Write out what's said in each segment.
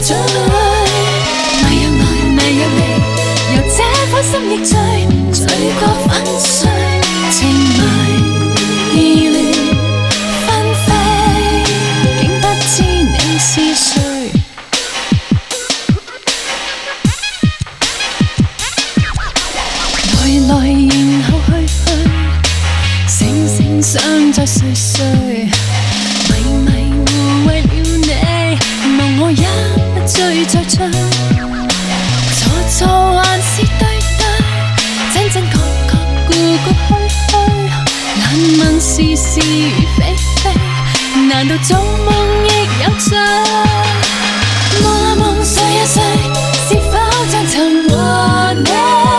醉，迷入來迷入離，由這顆心亦醉，醉過粉碎，情迷意亂紛飛，竟不知你是誰。來來然後去，醒醒想再睡睡，迷迷糊為了你，望我一醉再醉，錯錯還是對對，真真確確故故虛虛，難問是是非非，難道做夢亦有罪？夢啊夢睡啊睡，是否像曾和你？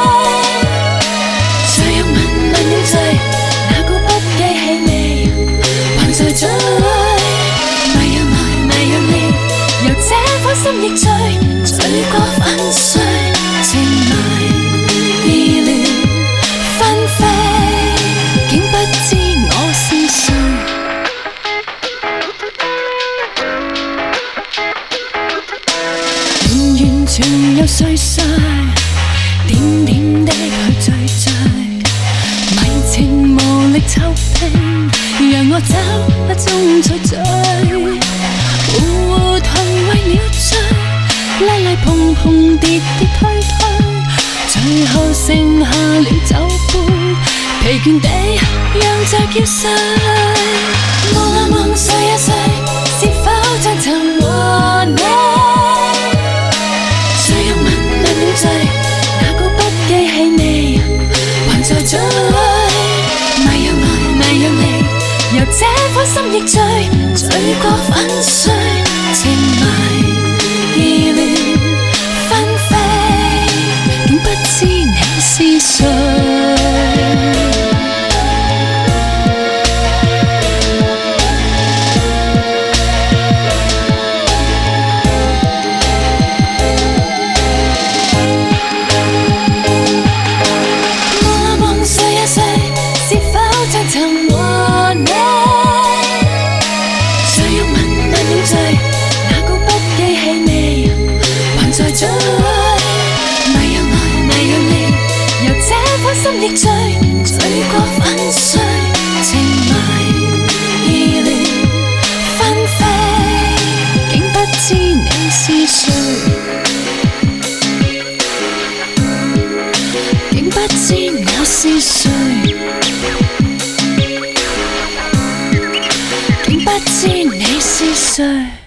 醉，迷入來迷入離，由這顆心亦醉，醉過粉碎，情迷意亂紛飛，竟不知我是誰。完完全又碎碎，點點的去醉醉，迷情無力抽拼，讓我走不中醉醉，糊糊塗為了醉，拉拉碰碰跌跌推推，最後剩下了酒杯，疲倦地讓着要睡。夢啊夢睡啊睡，是否像曾和你？醉入問問了醉，哪個不記起你？還在醉。由這顆心亦醉，醉過粉碎，情迷意亂紛飛，竟不知你是誰。醉，迷入來迷入離，由這顆心亦醉，醉過粉碎，情迷意亂紛飛，竟不知你是誰，竟不知我是誰，竟不知你是誰。